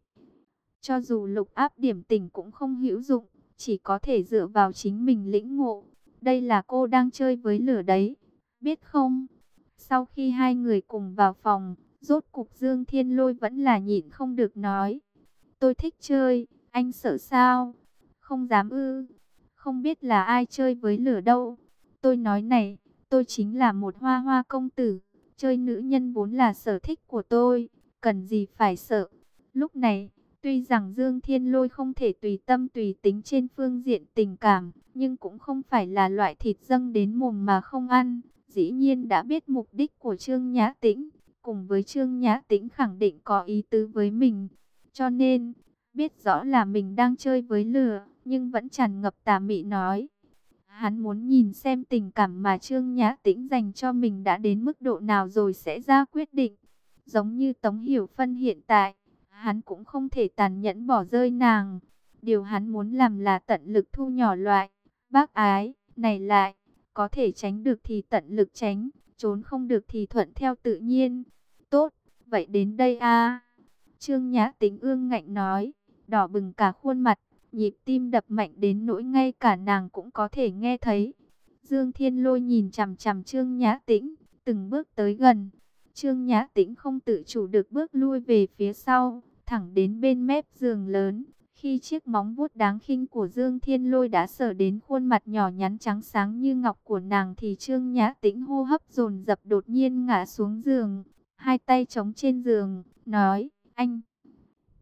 Cho dù Lục Áp điểm tỉnh cũng không hữu dụng, chỉ có thể dựa vào chính mình lĩnh ngộ. Đây là cô đang chơi với lửa đấy, biết không? Sau khi hai người cùng vào phòng, rốt cục Dương Thiên Lôi vẫn là nhịn không được nói. Tôi thích chơi, anh sợ sao? Không dám ư? Không biết là ai chơi với lửa đâu. Tôi nói này, tôi chính là một hoa hoa công tử, chơi nữ nhân vốn là sở thích của tôi, cần gì phải sợ. Lúc này, tuy rằng Dương Thiên Lôi không thể tùy tâm tùy tính trên phương diện tình cảm, nhưng cũng không phải là loại thịt dâng đến mồm mà không ăn. Dĩ nhiên đã biết mục đích của Trương Nhã Tĩnh, cùng với Trương Nhã Tĩnh khẳng định có ý tứ với mình. Cho nên, biết rõ là mình đang chơi với lửa, nhưng vẫn tràn ngập tà mị nói. Hắn muốn nhìn xem tình cảm mà Trương Nhã Tĩnh dành cho mình đã đến mức độ nào rồi sẽ ra quyết định. Giống như Tống Hiểu Phân hiện tại, hắn cũng không thể tàn nhẫn bỏ rơi nàng. Điều hắn muốn làm là tận lực thu nhỏ loại bác ái này lại. Có thể tránh được thì tận lực tránh, trốn không được thì thuận theo tự nhiên. Tốt, vậy đến đây a. Trương Nhã Tĩnh ương ngạnh nói, đỏ bừng cả khuôn mặt, nhịp tim đập mạnh đến nỗi ngay cả nàng cũng có thể nghe thấy. Dương Thiên Lôi nhìn chằm chằm Trương Nhã Tĩnh, từng bước tới gần. Trương Nhã Tĩnh không tự chủ được bước lui về phía sau, thẳng đến bên mép giường lớn. Khi chiếc móng vuốt đáng khinh của Dương Thiên Lôi đã sờ đến khuôn mặt nhỏ nhắn trắng sáng như ngọc của nàng thì Trương Nhã Tĩnh hô hấp dồn dập đột nhiên ngã xuống giường, hai tay chống trên giường, nói, anh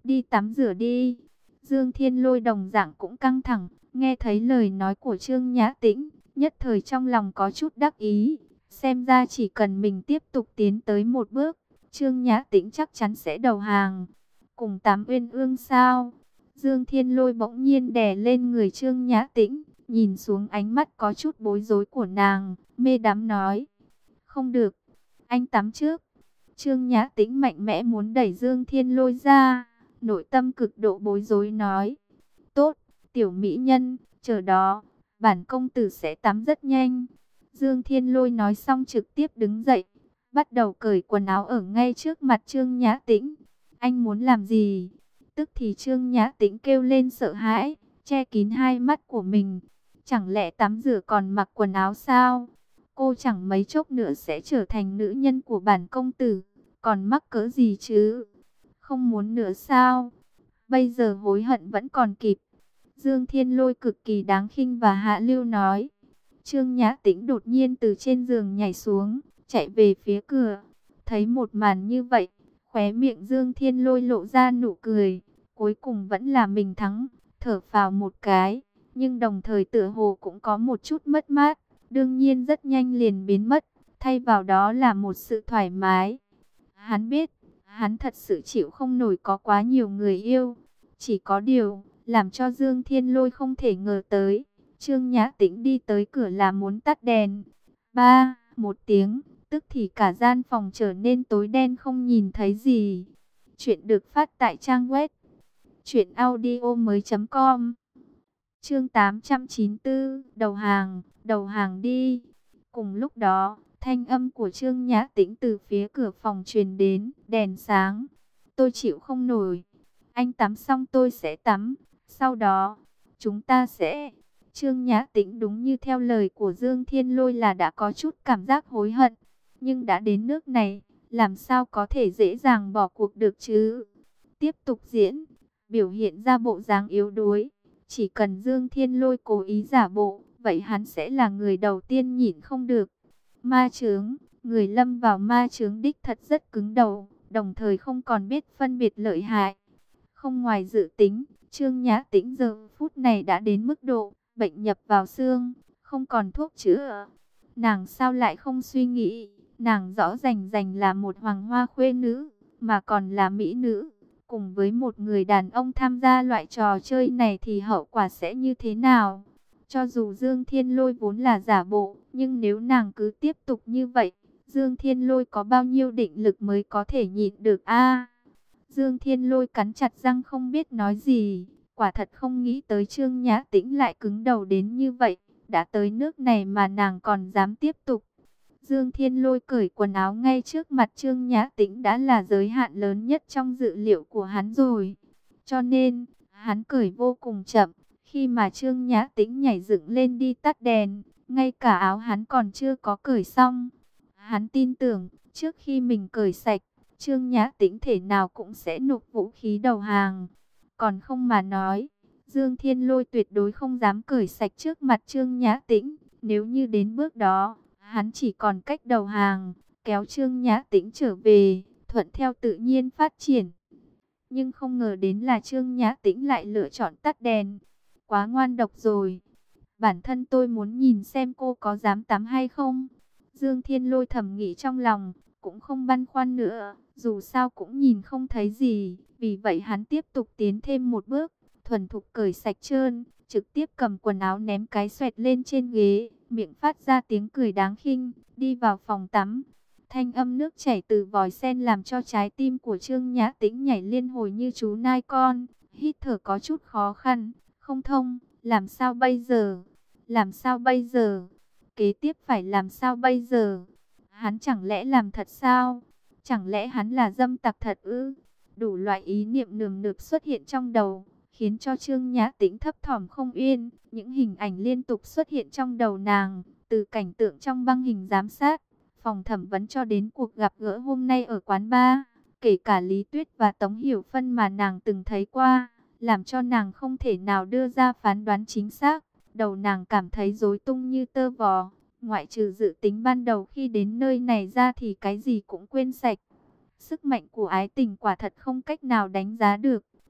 đi tắm rửa đi. Dương Thiên Lôi đồng dạng cũng căng thẳng, nghe thấy lời nói của Trương Nhã Tĩnh, nhất thời trong lòng có chút đắc ý. Xem ra chỉ cần mình tiếp tục tiến tới một bước, Trương Nhã Tĩnh chắc chắn sẽ đầu hàng. Cùng tắm uyên ương sao? Dương Thiên Lôi bỗng nhiên đè lên người Trương Nhã Tĩnh, nhìn xuống ánh mắt có chút bối rối của nàng, mê đắm nói. Không được, anh tắm trước. Trương Nhã Tĩnh mạnh mẽ muốn đẩy Dương Thiên Lôi ra, nội tâm cực độ bối rối nói. Tốt, tiểu mỹ nhân, chờ đó, bản công tử sẽ tắm rất nhanh. Dương Thiên Lôi nói xong trực tiếp đứng dậy, bắt đầu cởi quần áo ở ngay trước mặt Trương Nhã Tĩnh. Anh muốn làm gì? Tức thì Trương Nhã Tĩnh kêu lên sợ hãi, che kín hai mắt của mình. Chẳng lẽ tắm rửa còn mặc quần áo sao? Cô chẳng mấy chốc nữa sẽ trở thành nữ nhân của bản công tử, còn mắc cỡ gì chứ? Không muốn nữa sao? Bây giờ hối hận vẫn còn kịp. Dương Thiên Lôi cực kỳ đáng khinh và hạ lưu nói. Trương Nhã Tĩnh đột nhiên từ trên giường nhảy xuống, chạy về phía cửa. Thấy một màn như vậy, khóe miệng Dương Thiên Lôi lộ ra nụ cười. Cuối cùng vẫn là mình thắng, thở phào một cái, nhưng đồng thời tựa hồ cũng có một chút mất mát. Đương nhiên rất nhanh liền biến mất, thay vào đó là một sự thoải mái. Hắn biết, hắn thật sự chịu không nổi có quá nhiều người yêu. Chỉ có điều, làm cho Dương Thiên Lôi không thể ngờ tới, Trương Nhã Tĩnh đi tới cửa là muốn tắt đèn. Ba, một tiếng, tức thì cả gian phòng trở nên tối đen không nhìn thấy gì. Chuyện được phát tại trang web truyện audio mới chấm com. Chương tám trăm chín mươi tư, đầu hàng, đầu hàng đi. Cùng lúc đó, thanh âm của Trương Nhã Tĩnh từ phía cửa phòng truyền đến, đèn sáng. Tôi chịu không nổi. Anh tắm xong tôi sẽ tắm. Sau đó, chúng ta sẽ... Trương Nhã Tĩnh đúng như theo lời của Dương Thiên Lôi là đã có chút cảm giác hối hận. Nhưng đã đến nước này, làm sao có thể dễ dàng bỏ cuộc được chứ? Tiếp tục diễn, biểu hiện ra bộ dáng yếu đuối. Chỉ cần Dương Thiên Lôi cố ý giả bộ, vậy hắn sẽ là người đầu tiên nhịn không được. Ma chướng, người lâm vào ma chướng đích thật rất cứng đầu, đồng thời không còn biết phân biệt lợi hại. Không ngoài dự tính, Trương Nhã Tĩnh giờ phút này đã đến mức độ bệnh nhập vào xương, không còn thuốc chữa. Nàng sao lại không suy nghĩ, nàng rõ rành rành là một hoàng hoa khuê nữ, mà còn là mỹ nữ. Cùng với một người đàn ông tham gia loại trò chơi này thì hậu quả sẽ như thế nào? Cho dù Dương Thiên Lôi vốn là giả bộ, nhưng nếu nàng cứ tiếp tục như vậy, Dương Thiên Lôi có bao nhiêu định lực mới có thể nhịn được a? Dương Thiên Lôi cắn chặt răng không biết nói gì, quả thật không nghĩ tới Trương Nhã Tĩnh lại cứng đầu đến như vậy, đã tới nước này mà nàng còn dám tiếp tục. Dương Thiên Lôi cởi quần áo ngay trước mặt Trương Nhã Tĩnh đã là giới hạn lớn nhất trong dự liệu của hắn rồi. Cho nên, hắn cởi vô cùng chậm, khi mà Trương Nhã Tĩnh nhảy dựng lên đi tắt đèn, ngay cả áo hắn còn chưa có cởi xong. Hắn tin tưởng, trước khi mình cởi sạch, Trương Nhã Tĩnh thể nào cũng sẽ nộp vũ khí đầu hàng. Còn không mà nói, Dương Thiên Lôi tuyệt đối không dám cởi sạch trước mặt Trương Nhã Tĩnh. Nếu như đến bước đó, hắn chỉ còn cách đầu hàng, kéo Trương Nhã Tĩnh trở về, thuận theo tự nhiên phát triển. Nhưng không ngờ đến là Trương Nhã Tĩnh lại lựa chọn tắt đèn. Quá ngoan độc rồi. Bản thân tôi muốn nhìn xem cô có dám tắm hay không. Dương Thiên Lôi thầm nghĩ trong lòng, cũng không băn khoăn nữa, dù sao cũng nhìn không thấy gì. Vì vậy hắn tiếp tục tiến thêm một bước, thuần thục cởi sạch trơn, trực tiếp cầm quần áo ném cái xoẹt lên trên ghế, miệng phát ra tiếng cười đáng khinh, đi vào phòng tắm. Thanh âm nước chảy từ vòi sen làm cho trái tim của Trương Nhã Tĩnh nhảy liên hồi như chú nai con, hít thở có chút khó khăn, không thông, làm sao bây giờ? Làm sao bây giờ? Kế tiếp phải làm sao bây giờ? Hắn chẳng lẽ làm thật sao? Chẳng lẽ hắn là dâm tặc thật ư? Đủ loại ý niệm nườm nượp xuất hiện trong đầu, khiến cho Trương Nhã Tĩnh thấp thỏm không yên. Những hình ảnh liên tục xuất hiện trong đầu nàng, từ cảnh tượng trong băng hình giám sát, phòng thẩm vấn cho đến cuộc gặp gỡ hôm nay ở quán bar, kể cả Lý Tuyết và Tống Hiểu Phân mà nàng từng thấy qua, làm cho nàng không thể nào đưa ra phán đoán chính xác. Đầu nàng cảm thấy rối tung như tơ vò, ngoại trừ dự tính ban đầu khi đến nơi này ra thì cái gì cũng quên sạch. Sức mạnh của ái tình quả thật không cách nào đánh giá được.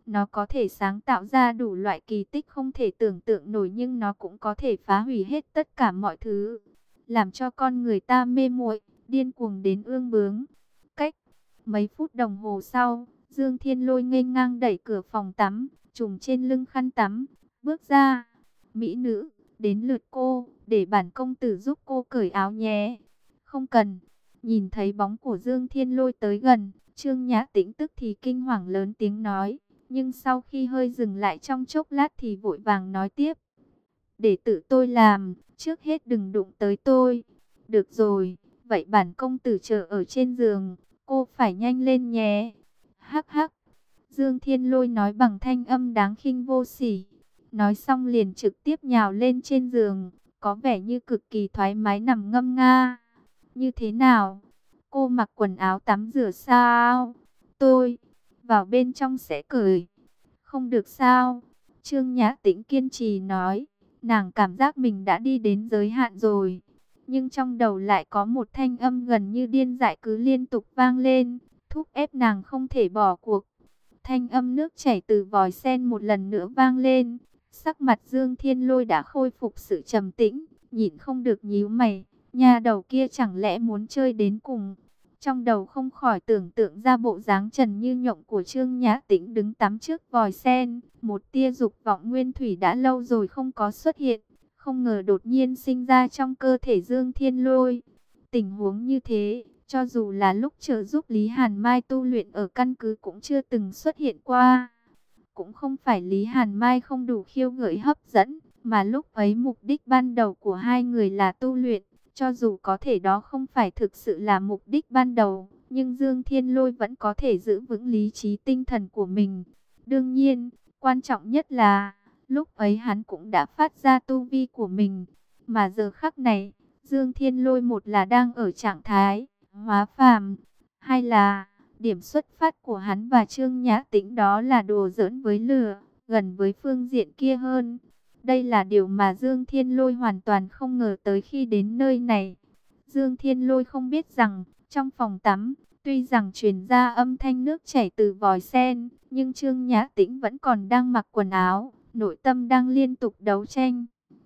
Nó có thể sáng tạo ra đủ loại kỳ tích không thể tưởng tượng nổi, nhưng nó cũng có thể phá hủy hết tất cả mọi thứ, làm cho con người ta mê muội, điên cuồng đến ương bướng. Cách mấy phút đồng hồ sau, Dương Thiên Lôi nghênh ngang đẩy cửa phòng tắm, trùm trên lưng khăn tắm, bước ra. Mỹ nữ, đến lượt cô, để bản công tử giúp cô cởi áo nhé. Không cần. Nhìn thấy bóng của Dương Thiên Lôi tới gần, Trương Nhã Tĩnh tức thì kinh hoàng lớn tiếng nói. Nhưng sau khi hơi dừng lại trong chốc lát thì vội vàng nói tiếp. Để tự tôi làm, trước hết đừng đụng tới tôi. Được rồi, vậy bản công tử chờ ở trên giường, cô phải nhanh lên nhé. Hắc hắc, Dương Thiên Lôi nói bằng thanh âm đáng khinh vô sỉ. Nói xong liền trực tiếp nhào lên trên giường, có vẻ như cực kỳ thoải mái nằm ngâm nga. Như thế nào? Cô mặc quần áo tắm rửa sao? Tôi vào bên trong sẽ cởi. Không được sao? Trương Nhã Tĩnh kiên trì nói. Nàng cảm giác mình đã đi đến giới hạn rồi. Nhưng trong đầu lại có một thanh âm gần như điên dại cứ liên tục vang lên, thúc ép nàng không thể bỏ cuộc. Thanh âm nước chảy từ vòi sen một lần nữa vang lên. Sắc mặt Dương Thiên Lôi đã khôi phục sự trầm tĩnh, nhịn không được nhíu mày. Nhà đầu kia chẳng lẽ muốn chơi đến cùng? Trong đầu không khỏi tưởng tượng ra bộ dáng trần như nhộng của Trương Nhã Tĩnh đứng tắm trước vòi sen. Một tia dục vọng nguyên thủy đã lâu rồi không có xuất hiện, không ngờ đột nhiên sinh ra trong cơ thể Dương Thiên Lôi. Tình huống như thế, cho dù là lúc trợ giúp Lý Hàn Mai tu luyện ở căn cứ cũng chưa từng xuất hiện qua. Cũng không phải Lý Hàn Mai không đủ khiêu gợi hấp dẫn, mà lúc ấy mục đích ban đầu của hai người là tu luyện. Cho dù có thể đó không phải thực sự là mục đích ban đầu, nhưng Dương Thiên Lôi vẫn có thể giữ vững lý trí tinh thần của mình. Đương nhiên, quan trọng nhất là, lúc ấy hắn cũng đã phát ra tu vi của mình. Mà giờ khắc này, Dương Thiên Lôi một là đang ở trạng thái hóa phàm, hai là điểm xuất phát của hắn và Trương Nhã Tĩnh đó là đùa giỡn với lửa, gần với phương diện kia hơn. Đây là điều mà Dương Thiên Lôi hoàn toàn không ngờ tới khi đến nơi này. Dương Thiên Lôi không biết rằng, trong phòng tắm, tuy rằng truyền ra âm thanh nước chảy từ vòi sen, nhưng Trương Nhã Tĩnh vẫn còn đang mặc quần áo, nội tâm đang liên tục đấu tranh.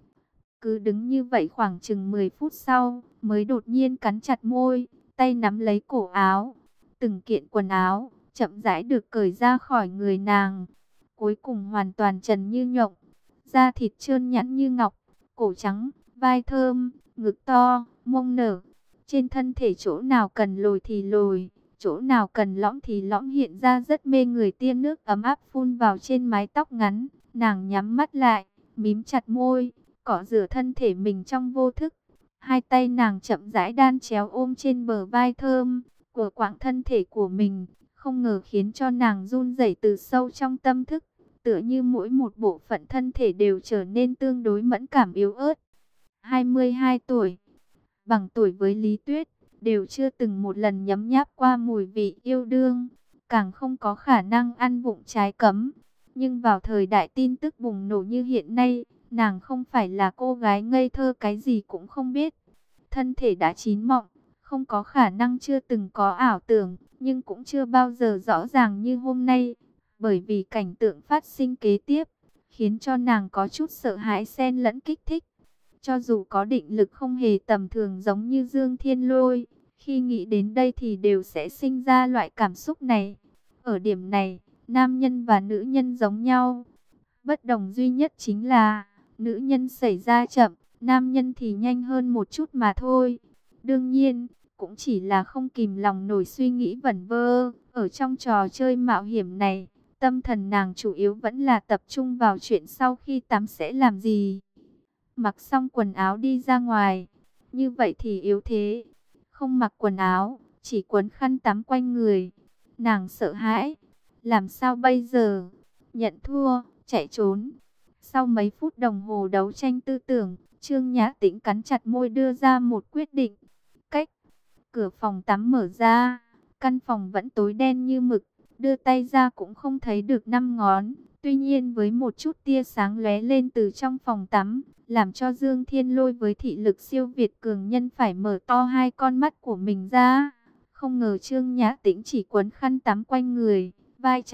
Cứ đứng như vậy khoảng chừng mười phút sau, mới đột nhiên cắn chặt môi, tay nắm lấy cổ áo. Từng kiện quần áo, chậm rãi được cởi ra khỏi người nàng. Cuối cùng hoàn toàn trần như nhộng, da thịt trơn nhẵn như ngọc, cổ trắng, vai thơm, ngực to, mông nở. Trên thân thể chỗ nào cần lồi thì lồi, chỗ nào cần lõm thì lõm hiện ra rất mê người, tiêm nước ấm áp phun vào trên mái tóc ngắn. Nàng nhắm mắt lại, mím chặt môi, cọ rửa thân thể mình trong vô thức. Hai tay nàng chậm rãi đan chéo ôm trên bờ vai thơm, của quãng thân thể của mình, không ngờ khiến cho nàng run rẩy từ sâu trong tâm thức. Tựa như mỗi một bộ phận thân thể đều trở nên tương đối mẫn cảm yếu ớt. hai mươi hai tuổi, bằng tuổi với Lý Tuyết, đều chưa từng một lần nhấm nháp qua mùi vị yêu đương, càng không có khả năng ăn vụng trái cấm. Nhưng vào thời đại tin tức bùng nổ như hiện nay, nàng không phải là cô gái ngây thơ cái gì cũng không biết. Thân thể đã chín mọng, không có khả năng chưa từng có ảo tưởng, nhưng cũng chưa bao giờ rõ ràng như hôm nay. Bởi vì cảnh tượng phát sinh kế tiếp, khiến cho nàng có chút sợ hãi xen lẫn kích thích. Cho dù có định lực không hề tầm thường giống như Dương Thiên Lôi, khi nghĩ đến đây thì đều sẽ sinh ra loại cảm xúc này. Ở điểm này, nam nhân và nữ nhân giống nhau. Bất đồng duy nhất chính là, nữ nhân xảy ra chậm, nam nhân thì nhanh hơn một chút mà thôi. Đương nhiên, cũng chỉ là không kìm lòng nổi suy nghĩ vẩn vơ. Ở trong trò chơi mạo hiểm này, tâm thần nàng chủ yếu vẫn là tập trung vào chuyện sau khi tắm sẽ làm gì. Mặc xong quần áo đi ra ngoài, như vậy thì yếu thế. Không mặc quần áo, chỉ quấn khăn tắm quanh người. Nàng sợ hãi, làm sao bây giờ? Nhận thua, chạy trốn. Sau mấy phút đồng hồ đấu tranh tư tưởng, Trương Nhã Tĩnh cắn chặt môi đưa ra một quyết định. Cách cửa phòng tắm mở ra, căn phòng vẫn tối đen như mực, đưa tay ra cũng không thấy được năm ngón. Tuy nhiên với một chút tia sáng lóe lên từ trong phòng tắm, làm cho Dương Thiên Lôi với thị lực siêu việt cường nhân phải mở to hai con mắt của mình ra. Không ngờ Trương Nhã Tĩnh chỉ quấn khăn tắm quanh người, vai trắng,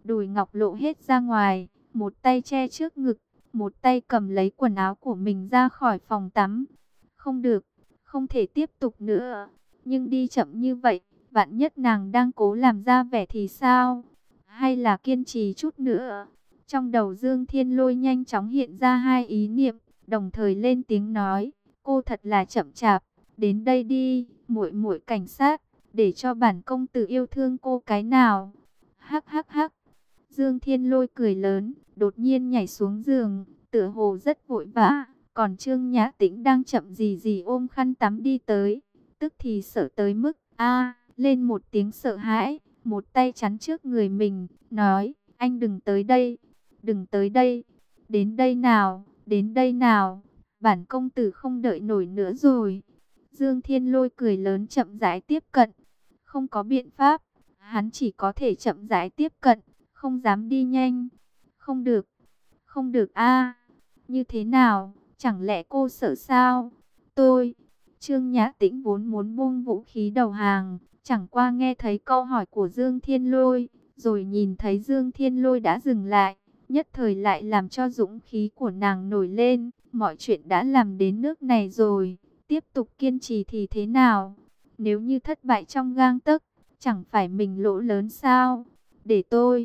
đùi ngọc lộ hết ra ngoài, một tay che trước ngực, một tay cầm lấy quần áo của mình ra khỏi phòng tắm. Không được, không thể tiếp tục nữa, nhưng đi chậm như vậy, vạn nhất nàng đang cố làm ra vẻ thì sao? Hay là kiên trì chút nữa? Trong đầu Dương Thiên Lôi nhanh chóng hiện ra hai ý niệm, đồng thời lên tiếng nói, cô thật là chậm chạp, đến đây đi, muội muội cảnh sát, để cho bản công tử yêu thương cô cái nào. Hắc hắc hắc. Dương Thiên Lôi cười lớn, đột nhiên nhảy xuống giường, tựa hồ rất vội vã, còn Trương Nhã Tĩnh đang chậm gì gì ôm khăn tắm đi tới, tức thì sợ tới mức a lên một tiếng sợ hãi, một tay chắn trước người mình, nói, anh đừng tới đây, đừng tới đây, đến đây nào, đến đây nào, bản công tử không đợi nổi nữa rồi. Dương Thiên Lôi cười lớn chậm rãi tiếp cận, không có biện pháp, hắn chỉ có thể chậm rãi tiếp cận, không dám đi nhanh. Không được, không được a, như thế nào, chẳng lẽ cô sợ sao? Tôi, Trương Nhã Tĩnh vốn muốn buông vũ khí đầu hàng, chẳng qua nghe thấy câu hỏi của Dương Thiên Lôi, rồi nhìn thấy Dương Thiên Lôi đã dừng lại, nhất thời lại làm cho dũng khí của nàng nổi lên, mọi chuyện đã làm đến nước này rồi, tiếp tục kiên trì thì thế nào? Nếu như thất bại trong gang tấc, chẳng phải mình lỗ lớn sao? Để tôi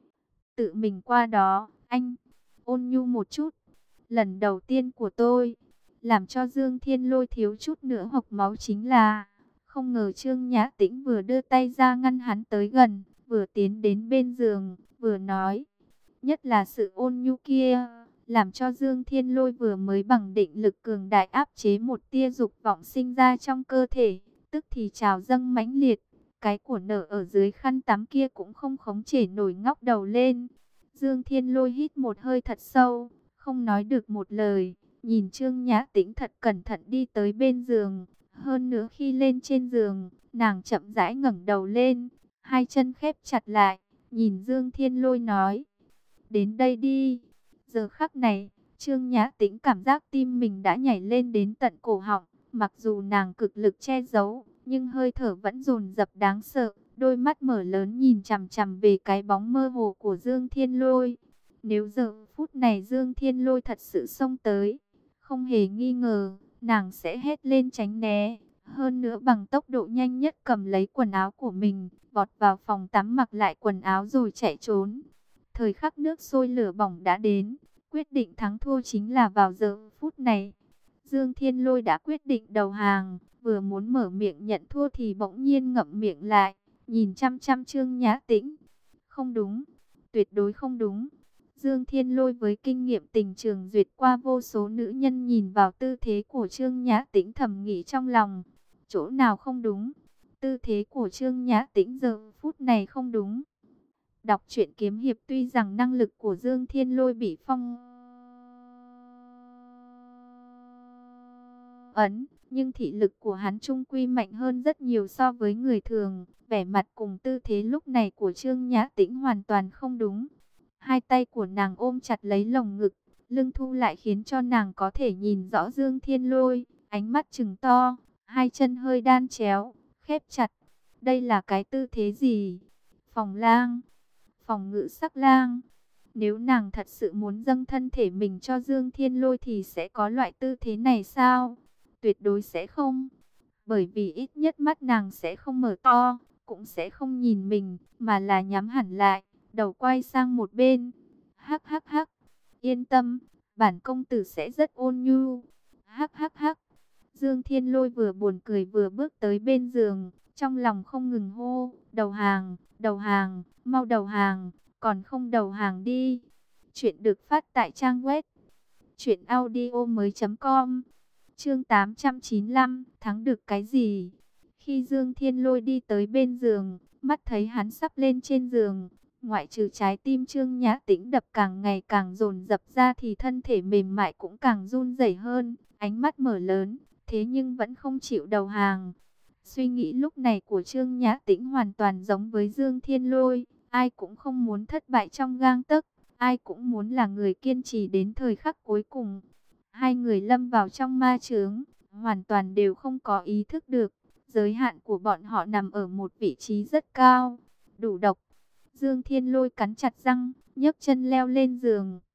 tự mình qua đó, anh, ôn nhu một chút. Lần đầu tiên của tôi, làm cho Dương Thiên Lôi thiếu chút nữa hộc máu chính là, không ngờ Trương Nhã Tĩnh vừa đưa tay ra ngăn hắn tới gần, vừa tiến đến bên giường, vừa nói. Nhất là sự ôn nhu kia, làm cho Dương Thiên Lôi vừa mới bằng định lực cường đại áp chế một tia dục vọng sinh ra trong cơ thể, tức thì trào dâng mãnh liệt. Cái của nở ở dưới khăn tắm kia cũng không khống chế nổi ngóc đầu lên. Dương Thiên Lôi hít một hơi thật sâu, không nói được một lời, nhìn Trương Nhã Tĩnh thật cẩn thận đi tới bên giường. Hơn nữa khi lên trên giường, nàng chậm rãi ngẩng đầu lên, hai chân khép chặt lại, nhìn Dương Thiên Lôi nói, đến đây đi. Giờ khắc này, Trương Nhã Tĩnh cảm giác tim mình đã nhảy lên đến tận cổ họng, mặc dù nàng cực lực che giấu, nhưng hơi thở vẫn dồn dập đáng sợ, đôi mắt mở lớn nhìn chằm chằm về cái bóng mơ hồ của Dương Thiên Lôi. Nếu giờ phút này Dương Thiên Lôi thật sự xông tới, không hề nghi ngờ, nàng sẽ hét lên tránh né, hơn nữa bằng tốc độ nhanh nhất cầm lấy quần áo của mình, vọt vào phòng tắm mặc lại quần áo rồi chạy trốn. Thời khắc nước sôi lửa bỏng đã đến, quyết định thắng thua chính là vào giờ phút này. Dương Thiên Lôi đã quyết định đầu hàng, vừa muốn mở miệng nhận thua thì bỗng nhiên ngậm miệng lại, nhìn chăm chăm Trương Nhã Tĩnh. Không đúng, tuyệt đối không đúng. Dương Thiên Lôi với kinh nghiệm tình trường duyệt qua vô số nữ nhân nhìn vào tư thế của Trương Nhã Tĩnh thầm nghĩ trong lòng. Chỗ nào không đúng? Tư thế của Trương Nhã Tĩnh giờ phút này không đúng. Đọc truyện kiếm hiệp tuy rằng năng lực của Dương Thiên Lôi bị phong ấn, nhưng thị lực của hắn trung quy mạnh hơn rất nhiều so với người thường. Vẻ mặt cùng tư thế lúc này của Trương Nhã Tĩnh hoàn toàn không đúng. Hai tay của nàng ôm chặt lấy lồng ngực, lưng thu lại khiến cho nàng có thể nhìn rõ Dương Thiên Lôi, ánh mắt trừng to, hai chân hơi đan chéo, khép chặt. Đây là cái tư thế gì? Phòng lang, phòng ngự sắc lang. Nếu nàng thật sự muốn dâng thân thể mình cho Dương Thiên Lôi thì sẽ có loại tư thế này sao? Tuyệt đối sẽ không. Bởi vì ít nhất mắt nàng sẽ không mở to, cũng sẽ không nhìn mình, mà là nhắm hẳn lại, đầu quay sang một bên. Hắc hắc hắc, yên tâm, bản công tử sẽ rất ôn nhu. Hắc hắc hắc. Dương Thiên Lôi vừa buồn cười vừa bước tới bên giường, trong lòng không ngừng hô, đầu hàng, đầu hàng, mau đầu hàng, còn không đầu hàng đi. Chuyện được phát tại trang web truyện audio mới chấm com. Chương tám trăm chín mươi lăm, thắng được cái gì? Khi Dương Thiên Lôi đi tới bên giường, mắt thấy hắn sắp lên trên giường, ngoại trừ trái tim Trương Nhã Tĩnh đập càng ngày càng dồn dập ra thì thân thể mềm mại cũng càng run rẩy hơn, ánh mắt mở lớn, thế nhưng vẫn không chịu đầu hàng. Suy nghĩ lúc này của Trương Nhã Tĩnh hoàn toàn giống với Dương Thiên Lôi, ai cũng không muốn thất bại trong gang tấc, ai cũng muốn là người kiên trì đến thời khắc cuối cùng. Hai người lâm vào trong ma chướng, hoàn toàn đều không có ý thức được, giới hạn của bọn họ nằm ở một vị trí rất cao, đủ độc. Dương Thiên Lôi cắn chặt răng, nhấc chân leo lên giường.